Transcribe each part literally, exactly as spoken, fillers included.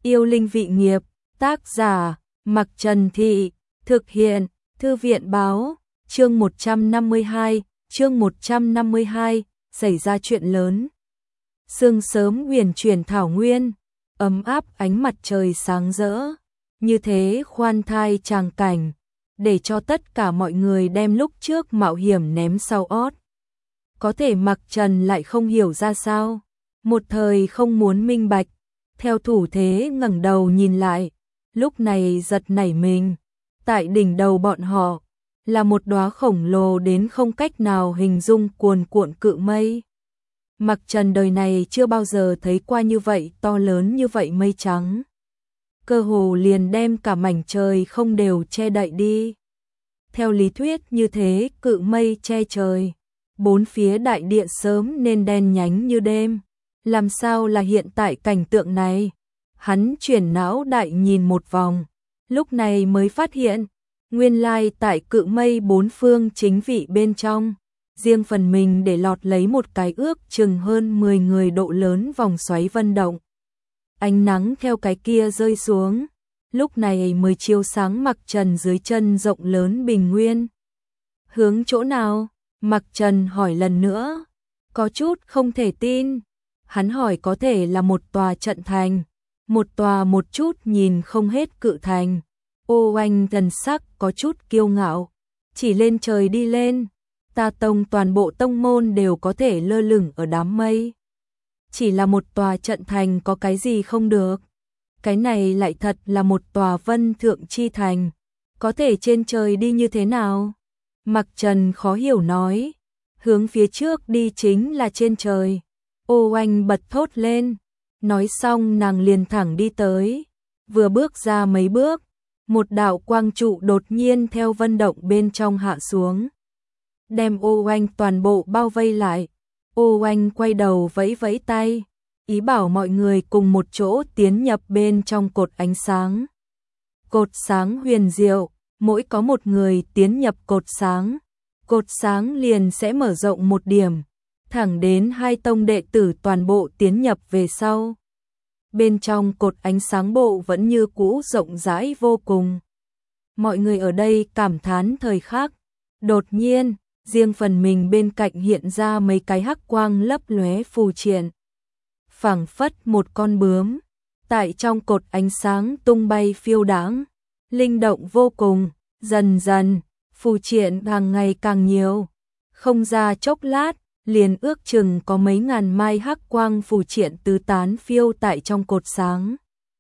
Yêu linh vị nghiệp, tác giả, Mặc Trần Thị, thực hiện, Thư viện báo, chương một trăm năm mươi hai, chương một trăm năm mươi hai, xảy ra chuyện lớn. Sương sớm huyền chuyển thảo nguyên, ấm áp ánh mặt trời sáng rỡ, như thế khoan thai tràng cảnh, để cho tất cả mọi người đem lúc trước mạo hiểm ném sau ót. Có thể Mặc Trần lại không hiểu ra sao, một thời không muốn minh bạch, theo thủ thế ngẩng đầu nhìn lại, lúc này giật nảy mình, tại đỉnh đầu bọn họ là một đóa khổng lồ đến không cách nào hình dung cuồn cuộn cự mây. Mặc Trần đời này chưa bao giờ thấy qua như vậy to lớn như vậy mây trắng, cơ hồ liền đem cả mảnh trời không đều che đậy đi. Theo lý thuyết như thế cự mây che trời, bốn phía đại địa sớm nên đen nhánh như đêm, làm sao là hiện tại cảnh tượng này? Hắn chuyển não đại nhìn một vòng, lúc này mới phát hiện, nguyên lai tại cự mây bốn phương chính vị bên trong, riêng phần mình để lọt lấy một cái ước chừng hơn mười người độ lớn vòng xoáy vân động. Ánh nắng theo cái kia rơi xuống, lúc này mới chiếu sáng Mặc Trần dưới chân rộng lớn bình nguyên. Hướng chỗ nào? Mặc Trần hỏi lần nữa, có chút không thể tin. Hắn hỏi có thể là một tòa trận thành, một tòa một chút nhìn không hết cự thành. Ô Oanh thần sắc có chút kiêu ngạo, chỉ lên trời đi lên, ta tông toàn bộ tông môn đều có thể lơ lửng ở đám mây. Chỉ là một tòa trận thành có cái gì không được, cái này lại thật là một tòa vân thượng chi thành, có thể trên trời đi như thế nào? Mặc Trần khó hiểu nói, hướng phía trước đi chính là trên trời. Ô Oanh bật thốt lên, nói xong nàng liền thẳng đi tới, vừa bước ra mấy bước, một đạo quang trụ đột nhiên theo vân động bên trong hạ xuống, đem Ô Oanh toàn bộ bao vây lại. Ô Oanh quay đầu vẫy vẫy tay, ý bảo mọi người cùng một chỗ tiến nhập bên trong cột ánh sáng. Cột sáng huyền diệu, mỗi có một người tiến nhập cột sáng, cột sáng liền sẽ mở rộng một điểm, thẳng đến hai tông đệ tử toàn bộ tiến nhập về sau. Bên trong cột ánh sáng bộ vẫn như cũ rộng rãi vô cùng. Mọi người ở đây cảm thán thời khắc, đột nhiên, riêng phần mình bên cạnh hiện ra mấy cái hắc quang lấp lóe phù triện. Phảng phất một con bướm, tại trong cột ánh sáng tung bay phiêu đãng, linh động vô cùng, dần dần, phù triện càng ngày càng nhiều. Không ra chốc lát, liền ước chừng có mấy ngàn mai hắc quang phù triện tứ tán phiêu tại trong cột sáng.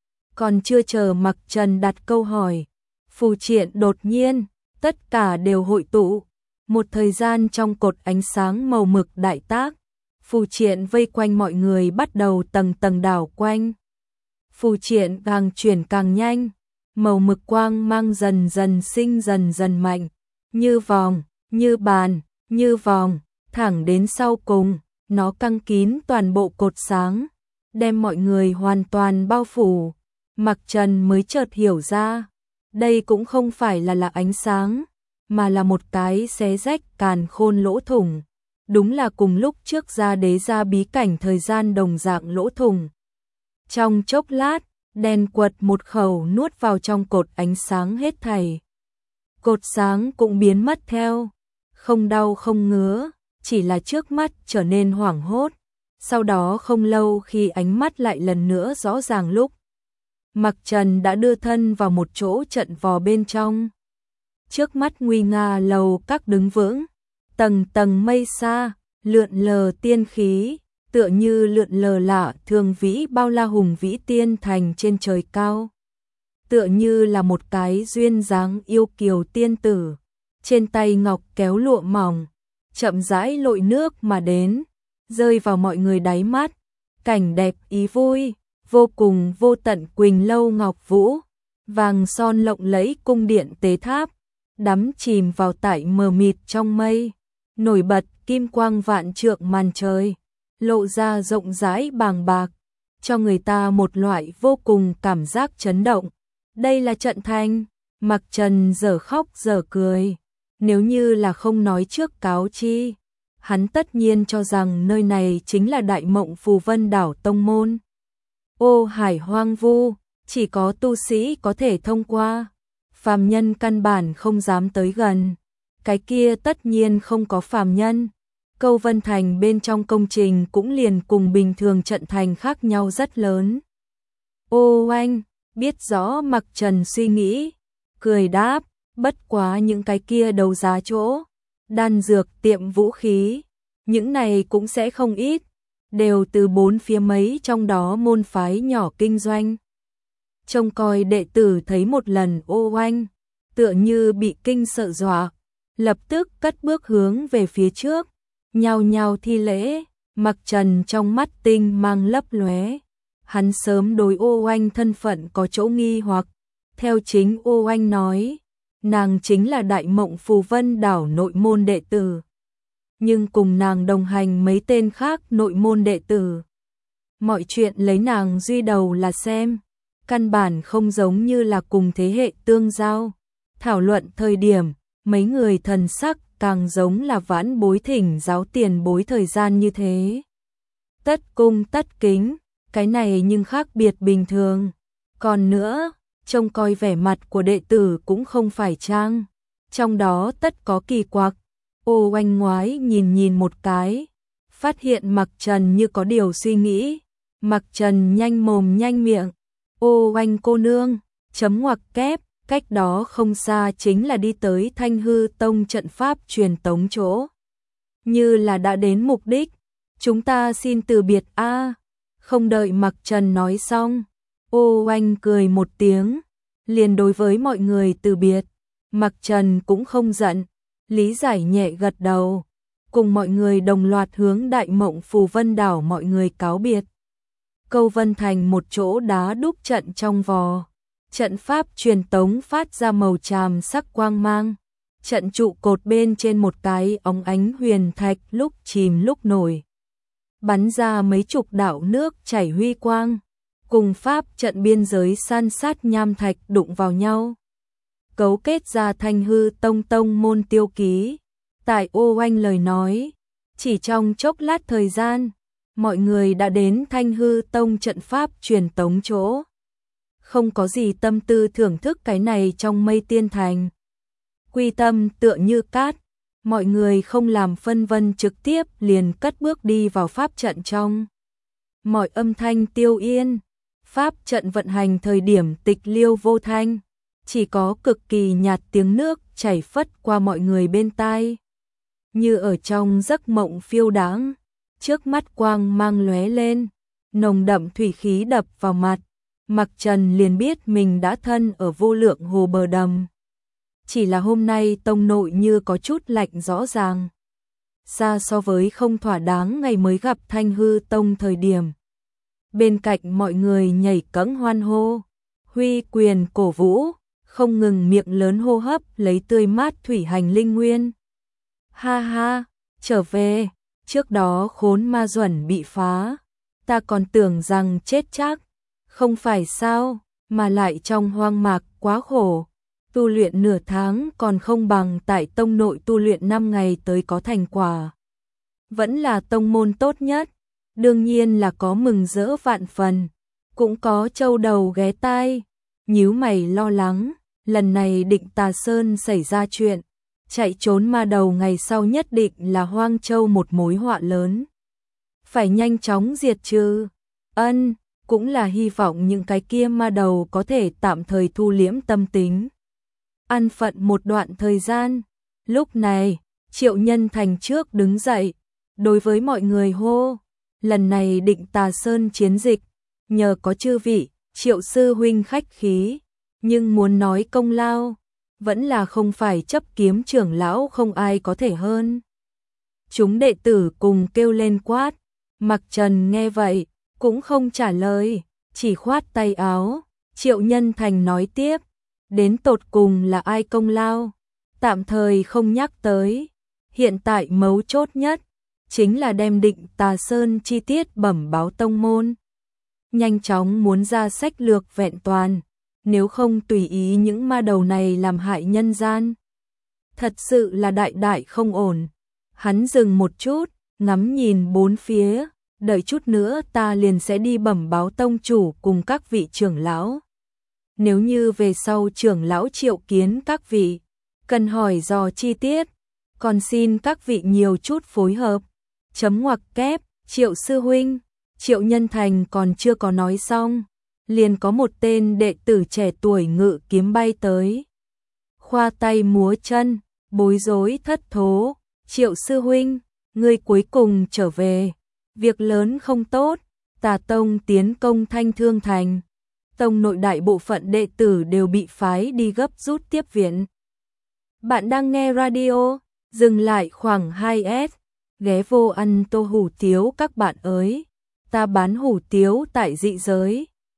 Còn chưa chờ Mặc Trần đặt câu hỏi, phù triện đột nhiên, tất cả đều hội tụ. Một thời gian trong cột ánh sáng màu mực đại tác, phù triện vây quanh mọi người bắt đầu tầng tầng đảo quanh. Phù triện càng chuyển càng nhanh, màu mực quang mang dần dần sinh dần dần mạnh, như vòng, như bàn, như vòng, thẳng đến sau cùng, nó căng kín toàn bộ cột sáng, đem mọi người hoàn toàn bao phủ. Mặc Trần mới chợt hiểu ra, đây cũng không phải là là ánh sáng, mà là một cái xé rách càn khôn lỗ thủng, đúng là cùng lúc trước ra đế ra bí cảnh thời gian đồng dạng lỗ thủng. Trong chốc lát, đèn quật một khẩu nuốt vào trong cột ánh sáng hết thảy. Cột sáng cũng biến mất theo, không đau không ngứa, chỉ là trước mắt trở nên hoảng hốt. Sau đó không lâu khi ánh mắt lại lần nữa rõ ràng lúc, Mặc Trần đã đưa thân vào một chỗ trận vò bên trong. Trước mắt nguy nga lầu các đứng vững, tầng tầng mây xa, lượn lờ tiên khí, tựa như lượn lờ lạ thường vĩ bao la hùng vĩ tiên thành trên trời cao. Tựa như là một cái duyên dáng yêu kiều tiên tử, trên tay ngọc kéo lụa mỏng, chậm rãi lội nước mà đến, rơi vào mọi người đáy mắt. Cảnh đẹp ý vui, vô cùng vô tận Quỳnh lâu ngọc vũ, vàng son lộng lẫy cung điện tế tháp, đắm chìm vào tại mờ mịt trong mây, nổi bật kim quang vạn trượng màn trời, lộ ra rộng rãi bàng bạc, cho người ta một loại vô cùng cảm giác chấn động. Đây là trận thành. Mặc Trần dở khóc dở cười, nếu như là không nói trước cáo chi, hắn tất nhiên cho rằng nơi này chính là Đại Mộng Phù Vân Đảo tông môn. Ô hải hoang vu, chỉ có tu sĩ có thể thông qua, phàm nhân căn bản không dám tới gần. Cái kia tất nhiên không có phàm nhân. Câu Vân Thành bên trong công trình cũng liền cùng bình thường trận thành khác nhau rất lớn. Ô Oanh, biết rõ Mặc Trần suy nghĩ, cười đáp, bất quá những cái kia đấu giá chỗ, đan dược tiệm vũ khí, những này cũng sẽ không ít, đều từ bốn phía mấy trong đó môn phái nhỏ kinh doanh. Trông coi đệ tử thấy một lần Ô Oanh, tựa như bị kinh sợ dọa, lập tức cất bước hướng về phía trước, nhao nhao thi lễ. Mặc Trần trong mắt tinh mang lấp lóe, hắn sớm đối Ô Oanh thân phận có chỗ nghi hoặc, theo chính Ô Oanh nói, nàng chính là Đại Mộng Phù Vân đảo nội môn đệ tử, nhưng cùng nàng đồng hành mấy tên khác nội môn đệ tử. Mọi chuyện lấy nàng duy đầu là xem, căn bản không giống như là cùng thế hệ tương giao. Thảo luận thời điểm, mấy người thần sắc càng giống là vãn bối thỉnh giáo tiền bối thời gian như thế. Tất cung tất kính, cái này nhưng khác biệt bình thường. Còn nữa, trông coi vẻ mặt của đệ tử cũng không phải trang, trong đó tất có kỳ quặc. Ô Oanh ngoái nhìn nhìn một cái, phát hiện Mặc Trần như có điều suy nghĩ. Mặc Trần nhanh mồm nhanh miệng, Ô Oanh cô nương, chấm ngoặc kép, cách đó không xa chính là đi tới Thanh Hư Tông trận pháp truyền tống chỗ. Như là đã đến mục đích, chúng ta xin từ biệt a. Không đợi Mặc Trần nói xong, Ô Oanh cười một tiếng, liền đối với mọi người từ biệt. Mặc Trần cũng không giận, lý giải nhẹ gật đầu, cùng mọi người đồng loạt hướng Đại Mộng Phù Vân đảo mọi người cáo biệt. Câu Vân Thành một chỗ đá đúc trận trong vò, trận pháp truyền tống phát ra màu tràm sắc quang mang, trận trụ cột bên trên một cái óng ánh huyền thạch lúc chìm lúc nổi, bắn ra mấy chục đạo nước chảy huy quang, cùng pháp trận biên giới san sát nham thạch đụng vào nhau, cấu kết ra Thanh Hư Tông tông môn tiêu ký. Tại Ô Oanh lời nói, chỉ trong chốc lát thời gian, mọi người đã đến Thanh Hư Tông trận pháp truyền tống chỗ. Không có gì tâm tư thưởng thức cái này trong mây tiên thành. Quy tâm tựa như cát, mọi người không làm phân vân trực tiếp liền cất bước đi vào pháp trận trong. Mọi âm thanh tiêu yên, pháp trận vận hành thời điểm tịch liêu vô thanh, chỉ có cực kỳ nhạt tiếng nước chảy phất qua mọi người bên tai. Như ở trong giấc mộng phiêu đãng, trước mắt quang mang lóe lên, nồng đậm thủy khí đập vào mặt. Mặc Trần liền biết mình đã thân ở vô lượng hồ bờ đầm. Chỉ là hôm nay tông nội như có chút lạnh rõ ràng. Xa so với không thỏa đáng ngày mới gặp Thanh Hư Tông thời điểm. Bên cạnh mọi người nhảy cẫng hoan hô, huy quyền cổ vũ, không ngừng miệng lớn hô hấp lấy tươi mát thủy hành linh nguyên. Ha ha, trở về, trước đó khốn ma duẩn bị phá, ta còn tưởng rằng chết chắc. Không phải sao, mà lại trong hoang mạc quá khổ, tu luyện nửa tháng còn không bằng tại tông nội tu luyện năm ngày tới có thành quả. Vẫn là tông môn tốt nhất, đương nhiên là có mừng rỡ vạn phần, cũng có châu đầu ghé tai, nhíu mày lo lắng, lần này Định Tà Sơn xảy ra chuyện, chạy trốn ma đầu ngày sau nhất định là Hoang Châu một mối họa lớn. Phải nhanh chóng diệt trừ. Ân, cũng là hy vọng những cái kia ma đầu có thể tạm thời thu liễm tâm tính. An phận một đoạn thời gian, lúc này, Triệu Nhân Thành trước đứng dậy, đối với mọi người hô, lần này Định Tà Sơn chiến dịch, nhờ có chư vị, Triệu sư huynh khách khí, nhưng muốn nói công lao, vẫn là không phải chấp kiếm trưởng lão không ai có thể hơn. Chúng đệ tử cùng kêu lên quát, Mặc Trần nghe vậy, cũng không trả lời, chỉ khoát tay áo. Triệu Nhân Thành nói tiếp, đến tột cùng là ai công lao, tạm thời không nhắc tới, hiện tại mấu chốt nhất, chính là đem Định Tà Sơn chi tiết bẩm báo tông môn. Nhanh chóng muốn ra sách lược vẹn toàn, nếu không tùy ý những ma đầu này làm hại nhân gian. Thật sự là đại đại không ổn. Hắn dừng một chút, ngắm nhìn bốn phía, đợi chút nữa ta liền sẽ đi bẩm báo tông chủ cùng các vị trưởng lão. nếu như về sau trưởng lão triệu kiến các vị, cần hỏi dò chi tiết, còn xin các vị nhiều chút phối hợp. Chấm ngoặc kép, Triệu sư huynh, Triệu Nhân Thành còn chưa có nói xong, liền có một tên đệ tử trẻ tuổi ngự kiếm bay tới. Khoa tay múa chân, bối rối thất thố, Triệu sư huynh, ngươi cuối cùng trở về, việc lớn không tốt, Tà Tông tiến công Thanh Thương Thành. Tông nội đại bộ phận đệ tử đều bị phái đi gấp rút tiếp viện. Bạn đang nghe radio, dừng lại khoảng hai S, ghé vô ăn tô hủ tiếu các bạn ơi, ta bán hủ tiếu tại dị giới.